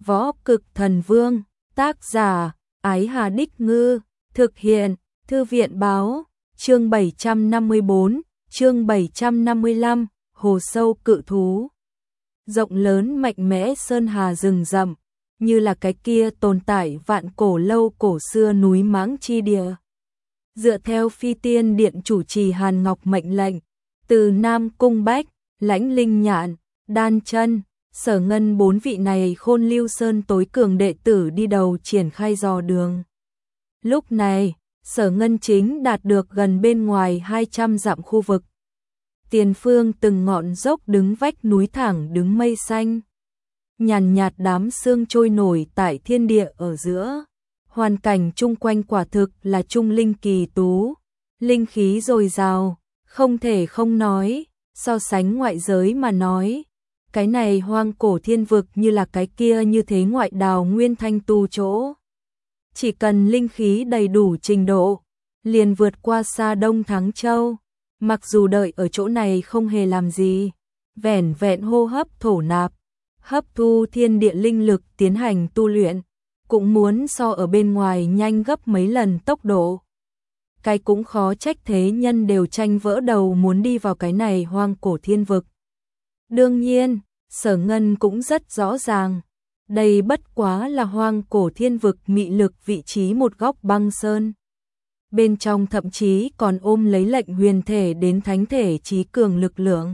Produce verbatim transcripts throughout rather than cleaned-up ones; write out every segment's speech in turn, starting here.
Võ Cực Thần Vương, tác giả, Ái Hà Đích Ngư, thực hiện, Thư viện Báo, chương bảy trăm năm mươi bốn, chương bảy trăm năm mươi lăm, Hồ Sâu Cự Thú. Rộng lớn mạnh mẽ sơn hà rừng rậm, như là cái kia tồn tại vạn cổ lâu cổ xưa núi Mãng chi địa. Dựa theo Phi Tiên Điện chủ trì Hàn Ngọc mệnh lệnh, từ Nam Cung Bách, Lãnh Linh Nhạn, Đan Chân, Sở Ngân bốn vị này Khôn Lưu Sơn tối cường đệ tử đi đầu triển khai dò đường. Lúc này, Sở Ngân chính đạt được gần bên ngoài hai trăm dặm khu vực. Tiền phương từng ngọn dốc đứng vách núi thẳng đứng mây xanh. Nhàn nhạt đám sương trôi nổi tại thiên địa ở giữa. Hoàn cảnh chung quanh quả thực là trung linh kỳ tú. Linh khí dồi dào, không thể không nói, so sánh ngoại giới mà nói. Cái này hoang cổ thiên vực như là cái kia như thế ngoại đào nguyên thanh tu chỗ. Chỉ cần linh khí đầy đủ trình độ, liền vượt qua xa Đông Thắng Châu. Mặc dù đợi ở chỗ này không hề làm gì, vẻn vẹn hô hấp thổ nạp, hấp thu thiên địa linh lực tiến hành tu luyện, cũng muốn so ở bên ngoài nhanh gấp mấy lần tốc độ. Cái cũng khó trách thế nhân đều tranh vỡ đầu muốn đi vào cái này hoang cổ thiên vực. Đương nhiên, Sở Ngân cũng rất rõ ràng, đây bất quá là hoang cổ thiên vực mị lực vị trí một góc băng sơn. Bên trong thậm chí còn ôm lấy lệnh huyền thể đến thánh thể trí cường lực lượng.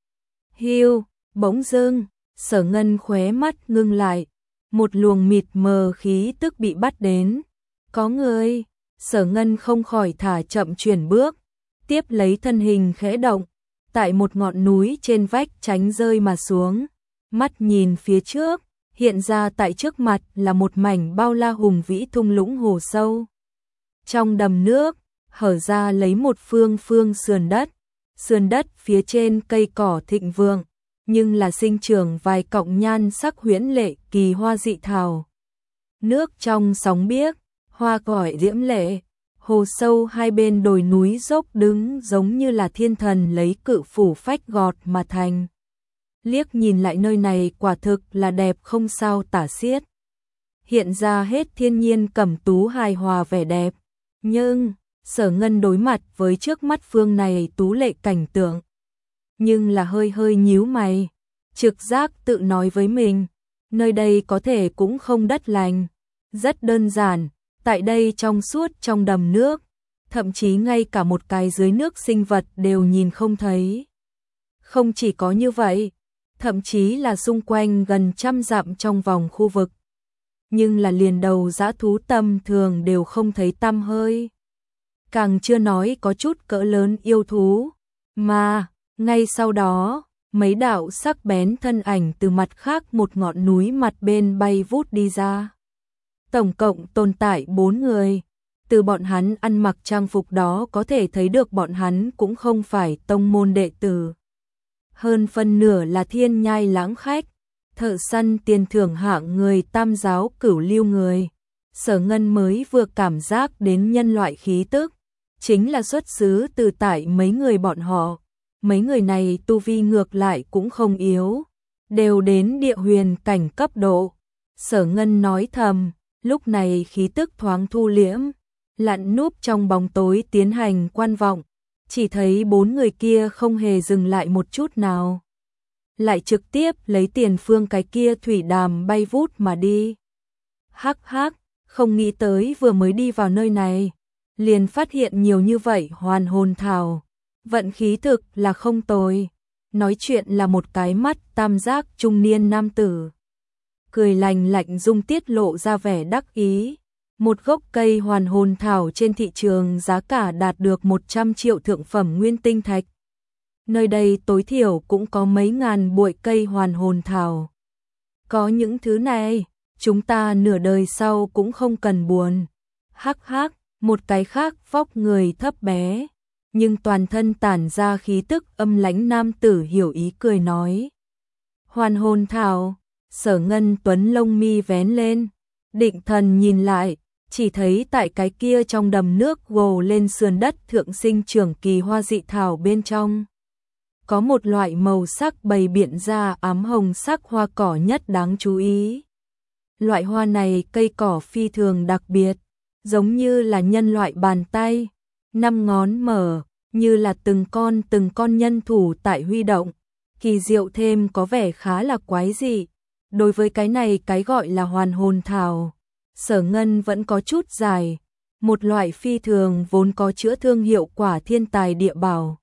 Hiu, bỗng dưng, Sở Ngân khóe mắt ngưng lại, một luồng mịt mờ khí tức bị bắt đến. Có người, Sở Ngân không khỏi thả chậm chuyển bước, tiếp lấy thân hình khẽ động, tại một ngọn núi trên vách tránh rơi mà xuống, mắt nhìn phía trước, hiện ra tại trước mặt là một mảnh bao la hùng vĩ thung lũng hồ sâu. Trong đầm nước, hở ra lấy một phương phương sườn đất, sườn đất phía trên cây cỏ thịnh vượng, nhưng là sinh trưởng vài cọng nhan sắc huyễn lệ kỳ hoa dị thảo. Nước trong sóng biếc, hoa cỏ diễm lệ, hồ sâu hai bên đồi núi dốc đứng giống như là thiên thần lấy cự phủ phách gọt mà thành. Liếc nhìn lại nơi này quả thực là đẹp không sao tả xiết. Hiện ra hết thiên nhiên cẩm tú hài hòa vẻ đẹp. Nhưng, Sở Ngân đối mặt với trước mắt phương này tú lệ cảnh tượng. Nhưng là hơi hơi nhíu mày, trực giác tự nói với mình, nơi đây có thể cũng không đất lành. Rất đơn giản, tại đây trong suốt trong đầm nước, thậm chí ngay cả một cái dưới nước sinh vật đều nhìn không thấy. Không chỉ có như vậy, thậm chí là xung quanh gần trăm dặm trong vòng khu vực. Nhưng là liền đầu dã thú tầm thường đều không thấy tăm hơi. Càng chưa nói có chút cỡ lớn yêu thú, mà, ngay sau đó, mấy đạo sắc bén thân ảnh từ mặt khác một ngọn núi mặt bên bay vút đi ra. Tổng cộng tồn tại bốn người, từ bọn hắn ăn mặc trang phục đó có thể thấy được bọn hắn cũng không phải tông môn đệ tử. Hơn phân nửa là thiên nhai lãng khách, thợ săn tiền thưởng hạng người tam giáo cửu lưu người. Sở Ngân mới vừa cảm giác đến nhân loại khí tức, chính là xuất xứ từ tại mấy người bọn họ. Mấy người này tu vi ngược lại cũng không yếu, đều đến địa huyền cảnh cấp độ. Sở Ngân nói thầm, lúc này khí tức thoáng thu liễm, lặn núp trong bóng tối tiến hành quan vọng, chỉ thấy bốn người kia không hề dừng lại một chút nào. Lại trực tiếp lấy tiền phương cái kia thủy đàm bay vút mà đi. Hắc hắc, không nghĩ tới vừa mới đi vào nơi này, liền phát hiện nhiều như vậy hoàn hồn thảo. Vận khí thực là không tồi. Nói chuyện là một cái mắt tam giác trung niên nam tử. Cười lành lạnh dung tiết lộ ra vẻ đắc ý. Một gốc cây hoàn hồn thảo trên thị trường giá cả đạt được một trăm triệu thượng phẩm nguyên tinh thạch. Nơi đây tối thiểu cũng có mấy ngàn bụi cây hoàn hồn thảo. Có những thứ này, chúng ta nửa đời sau cũng không cần buồn. Hắc hắc, một cái khác vóc người thấp bé, nhưng toàn thân tản ra khí tức âm lãnh nam tử hiểu ý cười nói. Hoàn hồn thảo, Sở Ngân tuấn lông mi vén lên, định thần nhìn lại, chỉ thấy tại cái kia trong đầm nước gồ lên sườn đất thượng sinh trưởng kỳ hoa dị thảo bên trong. Có một loại màu sắc bày biện ra ám hồng sắc hoa cỏ nhất đáng chú ý. Loại hoa này cây cỏ phi thường đặc biệt, giống như là nhân loại bàn tay, năm ngón mở, như là từng con từng con nhân thủ tại huy động, kỳ diệu thêm có vẻ khá là quái dị. Đối với cái này cái gọi là hoàn hồn thảo, Sở Ngân vẫn có chút dài, một loại phi thường vốn có chữa thương hiệu quả thiên tài địa bảo.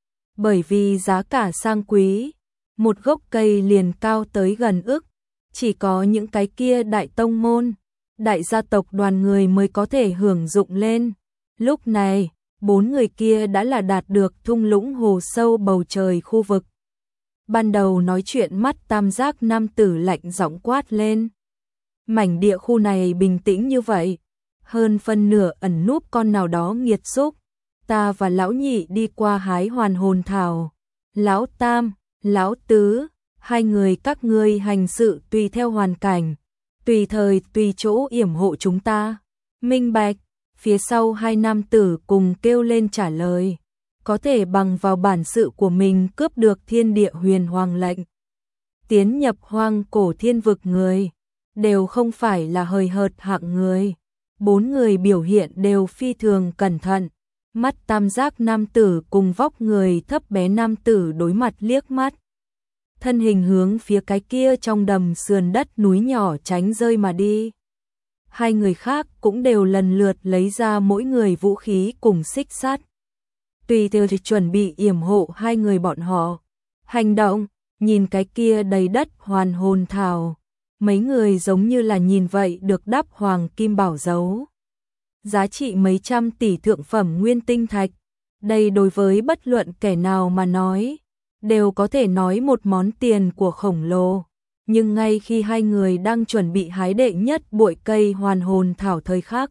Bởi vì giá cả sang quý, một gốc cây liền cao tới gần ức, chỉ có những cái kia đại tông môn, đại gia tộc đoàn người mới có thể hưởng dụng lên. Lúc này, bốn người kia đã là đạt được thung lũng hồ sâu bầu trời khu vực. Ban đầu nói chuyện mắt tam giác nam tử lạnh giọng quát lên. Mảnh địa khu này bình tĩnh như vậy, hơn phân nửa ẩn núp con nào đó nghiệt xúc. Ta và lão nhị đi qua hái hoàn hồn thảo. Lão tam, lão tứ, hai người các ngươi hành sự tùy theo hoàn cảnh, tùy thời tùy chỗ yểm hộ chúng ta. Minh bạch. Phía sau hai nam tử cùng kêu lên trả lời. Có thể bằng vào bản sự của mình cướp được thiên địa huyền hoàng lệnh, tiến nhập hoang cổ thiên vực người, đều không phải là hời hợt hạng người. Bốn người biểu hiện đều phi thường cẩn thận. Mắt tam giác nam tử cùng vóc người thấp bé nam tử đối mặt liếc mắt. Thân hình hướng phía cái kia trong đầm sườn đất núi nhỏ tránh rơi mà đi. Hai người khác cũng đều lần lượt lấy ra mỗi người vũ khí cùng xích sắt. Tùy theo chuẩn bị yểm hộ hai người bọn họ. Hành động, nhìn cái kia đầy đất hoàn hồn thảo. Mấy người giống như là nhìn vậy được đắp hoàng kim bảo dấu. Giá trị mấy trăm tỷ thượng phẩm nguyên tinh thạch. Đây đối với bất luận kẻ nào mà nói, đều có thể nói một món tiền của khổng lồ. Nhưng ngay khi hai người đang chuẩn bị hái đệ nhất bụi cây hoàn hồn thảo thời khắc,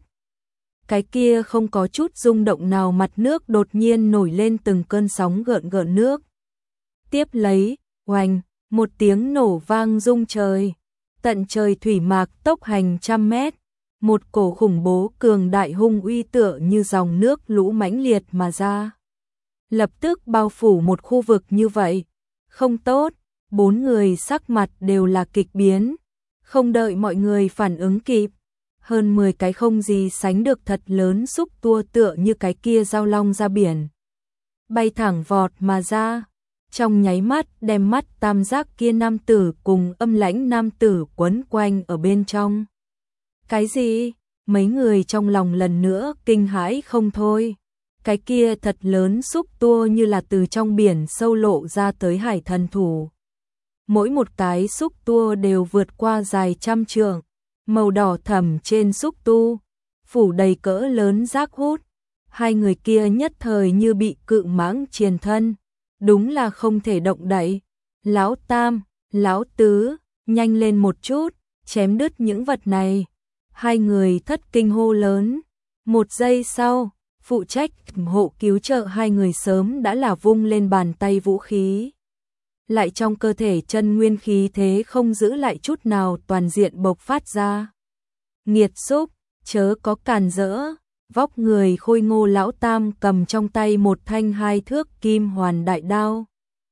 cái kia không có chút rung động nào mặt nước đột nhiên nổi lên từng cơn sóng gợn gợn nước. Tiếp lấy, oanh, một tiếng nổ vang rung trời. Tận trời thủy mạc tốc hành trăm mét. Một cổ khủng bố cường đại hung uy tựa như dòng nước lũ mãnh liệt mà ra. Lập tức bao phủ một khu vực như vậy. Không tốt, bốn người sắc mặt đều là kịch biến. Không đợi mọi người phản ứng kịp. Hơn mười cái không gì sánh được thật lớn xúc tua tựa như cái kia dao long ra biển. Bay thẳng vọt mà ra. Trong nháy mắt đem mắt tam giác kia nam tử cùng âm lãnh nam tử quấn quanh ở bên trong. Cái gì? Mấy người trong lòng lần nữa kinh hãi không thôi. Cái kia thật lớn xúc tua như là từ trong biển sâu lộ ra tới hải thần thủ. Mỗi một cái xúc tua đều vượt qua dài trăm trượng, màu đỏ thẫm trên xúc tu, phủ đầy cỡ lớn rác hút. Hai người kia nhất thời như bị cự mãng triền thân, đúng là không thể động đậy. Lão tam, lão tứ, nhanh lên một chút, chém đứt những vật này. Hai người thất kinh hô lớn. Một giây sau, phụ trách hộ cứu trợ hai người sớm đã là vung lên bàn tay vũ khí. Lại trong cơ thể chân nguyên khí thế không giữ lại chút nào toàn diện bộc phát ra. Nghiệt xúc, chớ có càn rỡ. Vóc người khôi ngô lão tam cầm trong tay một thanh hai thước kim hoàn đại đao.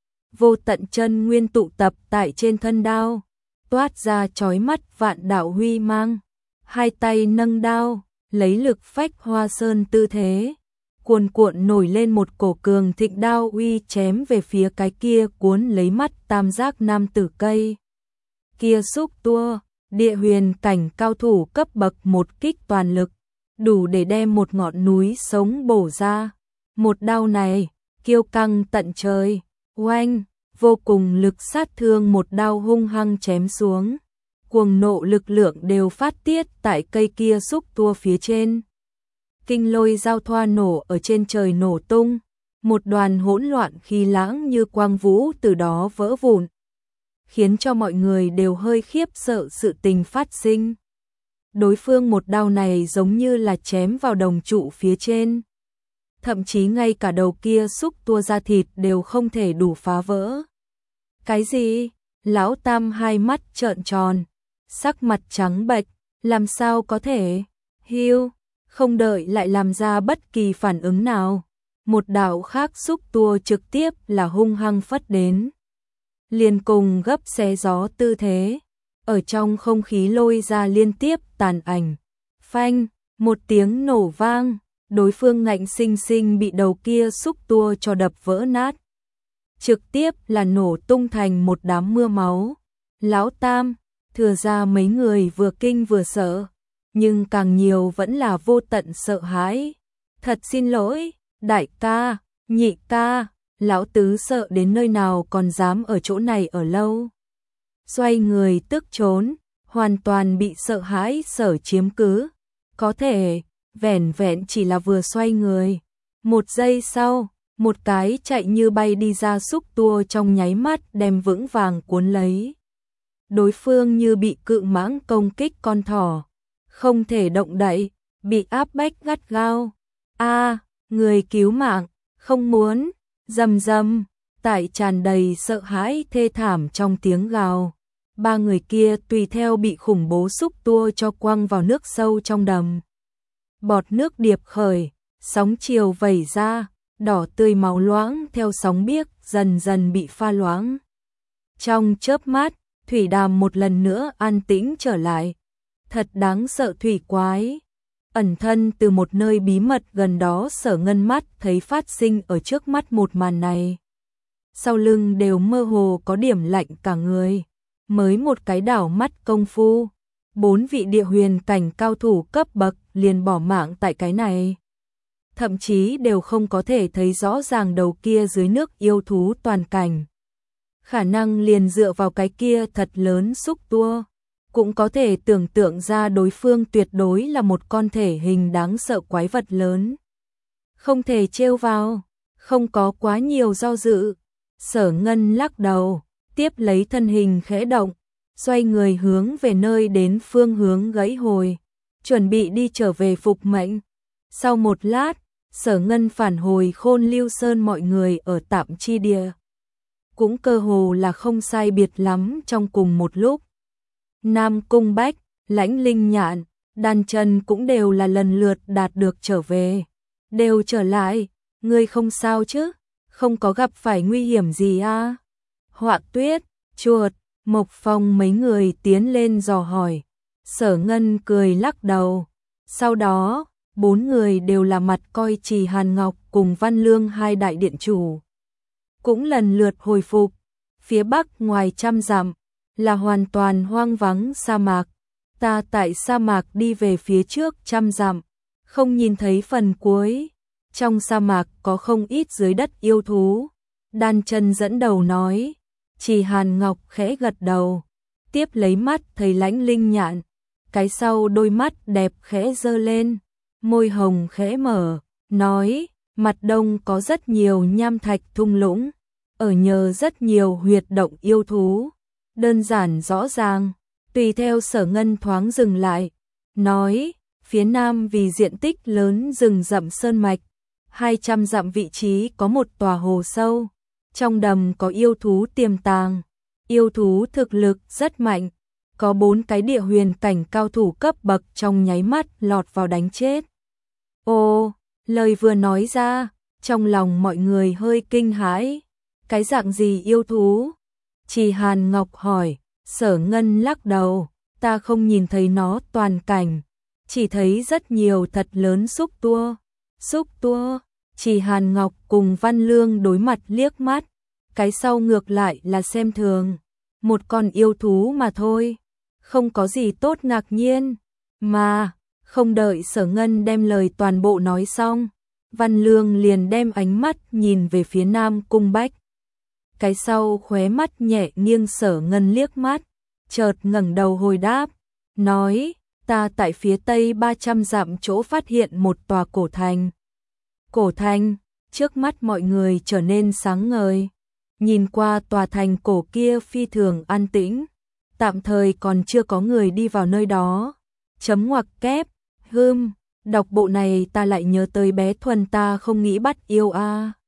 Vô tận chân nguyên tụ tập tại trên thân đao, toát ra chói mắt vạn đạo huy mang. Hai tay nâng đao, lấy lực phách hoa sơn tư thế, cuồn cuộn nổi lên một cổ cường thịnh đao uy chém về phía cái kia cuốn lấy mắt tam giác nam tử cây. Kia xúc tua, địa huyền cảnh cao thủ cấp bậc một kích toàn lực, đủ để đem một ngọn núi sống bổ ra. Một đao này, kiêu căng tận trời, oanh, vô cùng lực sát thương một đao hung hăng chém xuống. Cuồng nộ lực lượng đều phát tiết tại cây kia xúc tua phía trên. Kinh lôi giao thoa nổ ở trên trời nổ tung, một đoàn hỗn loạn khí lãng như quang vũ từ đó vỡ vụn, khiến cho mọi người đều hơi khiếp sợ sự tình phát sinh. Đối phương một đao này giống như là chém vào đồng trụ phía trên. Thậm chí ngay cả đầu kia xúc tua da thịt đều không thể đủ phá vỡ. Cái gì? Lão tam hai mắt trợn tròn, sắc mặt trắng bệch, làm sao có thể? Hiu, không đợi lại làm ra bất kỳ phản ứng nào, một đạo khác xúc tua trực tiếp là hung hăng phất đến. Liền cùng gấp xé gió tư thế, ở trong không khí lôi ra liên tiếp tàn ảnh. Phanh, một tiếng nổ vang, đối phương ngạnh sinh sinh bị đầu kia xúc tua cho đập vỡ nát. Trực tiếp là nổ tung thành một đám mưa máu. Lão Tam, Thừa ra mấy người vừa kinh vừa sợ, nhưng càng nhiều vẫn là vô tận sợ hãi. Thật xin lỗi, đại ca, nhị ca, lão tứ sợ đến nơi nào còn dám ở chỗ này ở lâu. Xoay người tức trốn, hoàn toàn bị sợ hãi sở chiếm cứ. Có thể, vẻn vẹn chỉ là vừa xoay người. Một giây sau, một cái chạy như bay đi ra xúc tua trong nháy mắt đem vững vàng cuốn lấy. Đối phương như bị cự mãng công kích con thỏ, không thể động đậy, bị áp bách gắt gao. A, người cứu mạng, không muốn, rầm rầm, tại tràn đầy sợ hãi thê thảm trong tiếng gào. Ba người kia tùy theo bị khủng bố xúc tua cho quăng vào nước sâu trong đầm. Bọt nước điệp khởi, sóng chiều vẩy ra, đỏ tươi máu loãng theo sóng biếc dần dần bị pha loãng. Trong chớp mắt, thủy đàm một lần nữa an tĩnh trở lại. Thật đáng sợ thủy quái. Ẩn thân từ một nơi bí mật gần đó Sở Ngân mắt thấy phát sinh ở trước mắt một màn này. Sau lưng đều mơ hồ có điểm lạnh cả người. Mới một cái đảo mắt công phu, bốn vị địa huyền cảnh cao thủ cấp bậc liền bỏ mạng tại cái này. Thậm chí đều không có thể thấy rõ ràng đầu kia dưới nước yêu thú toàn cảnh. Khả năng liền dựa vào cái kia thật lớn xúc tua, cũng có thể tưởng tượng ra đối phương tuyệt đối là một con thể hình đáng sợ quái vật lớn. Không thể trêu vào, không có quá nhiều do dự. Sở Ngân lắc đầu, tiếp lấy thân hình khẽ động, xoay người hướng về nơi đến phương hướng gãy hồi, chuẩn bị đi trở về phục mệnh. Sau một lát, Sở Ngân phản hồi Khôn Lưu Sơn mọi người ở tạm chi địa. Cũng cơ hồ là không sai biệt lắm trong cùng một lúc. Nam Cung Bách, Lãnh Linh Nhạn, Đan Chân cũng đều là lần lượt đạt được trở về. Đều trở lại, ngươi không sao chứ? Không có gặp phải nguy hiểm gì à? Họa Tuyết, Chuột, Mộc Phong mấy người tiến lên dò hỏi. Sở Ngân cười lắc đầu. Sau đó, bốn người đều là mặt coi Trì Hàn Ngọc cùng Văn Lương hai đại điện chủ. Cũng lần lượt hồi phục. Phía bắc ngoài trăm dặm là hoàn toàn hoang vắng sa mạc. Ta tại sa mạc đi về phía trước trăm dặm, không nhìn thấy phần cuối. Trong sa mạc có không ít dưới đất yêu thú. Đan Chân dẫn đầu nói. Trì Hàn Ngọc khẽ gật đầu, tiếp lấy mắt thấy Lãnh Linh Nhạn, cái sau đôi mắt đẹp khẽ giơ lên, môi hồng khẽ mở, nói, mặt đông có rất nhiều nham thạch thung lũng, ở nhờ rất nhiều huyệt động yêu thú, đơn giản rõ ràng. Tùy theo Sở Ngân thoáng dừng lại, nói, phía nam vì diện tích lớn rừng rậm sơn mạch, hai trăm dặm vị trí có một tòa hồ sâu. Trong đầm có yêu thú tiềm tàng, yêu thú thực lực rất mạnh, có bốn cái địa huyền cảnh cao thủ cấp bậc trong nháy mắt lọt vào đánh chết. Ô, lời vừa nói ra, trong lòng mọi người hơi kinh hãi. Cái dạng gì yêu thú? Trì Hàn Ngọc hỏi. Sở Ngân lắc đầu, ta không nhìn thấy nó toàn cảnh, chỉ thấy rất nhiều thật lớn xúc tua. Xúc tua? Trì Hàn Ngọc cùng Văn Lương đối mặt liếc mắt, cái sau ngược lại là xem thường, một con yêu thú mà thôi, không có gì tốt ngạc nhiên. Mà, không đợi Sở Ngân đem lời toàn bộ nói xong, Văn Lương liền đem ánh mắt nhìn về phía Nam Cung Bách. Cái sau khóe mắt nhẹ nghiêng Sở Ngân liếc mắt, chợt ngẩng đầu hồi đáp, nói, ta tại phía tây ba trăm dặm chỗ phát hiện một tòa cổ thành. Cổ thành, trước mắt mọi người trở nên sáng ngời. Nhìn qua tòa thành cổ kia phi thường an tĩnh, tạm thời còn chưa có người đi vào nơi đó. Chấm ngoặc kép, hưm, đọc bộ này ta lại nhớ tới bé Thuần ta không nghĩ bắt yêu a.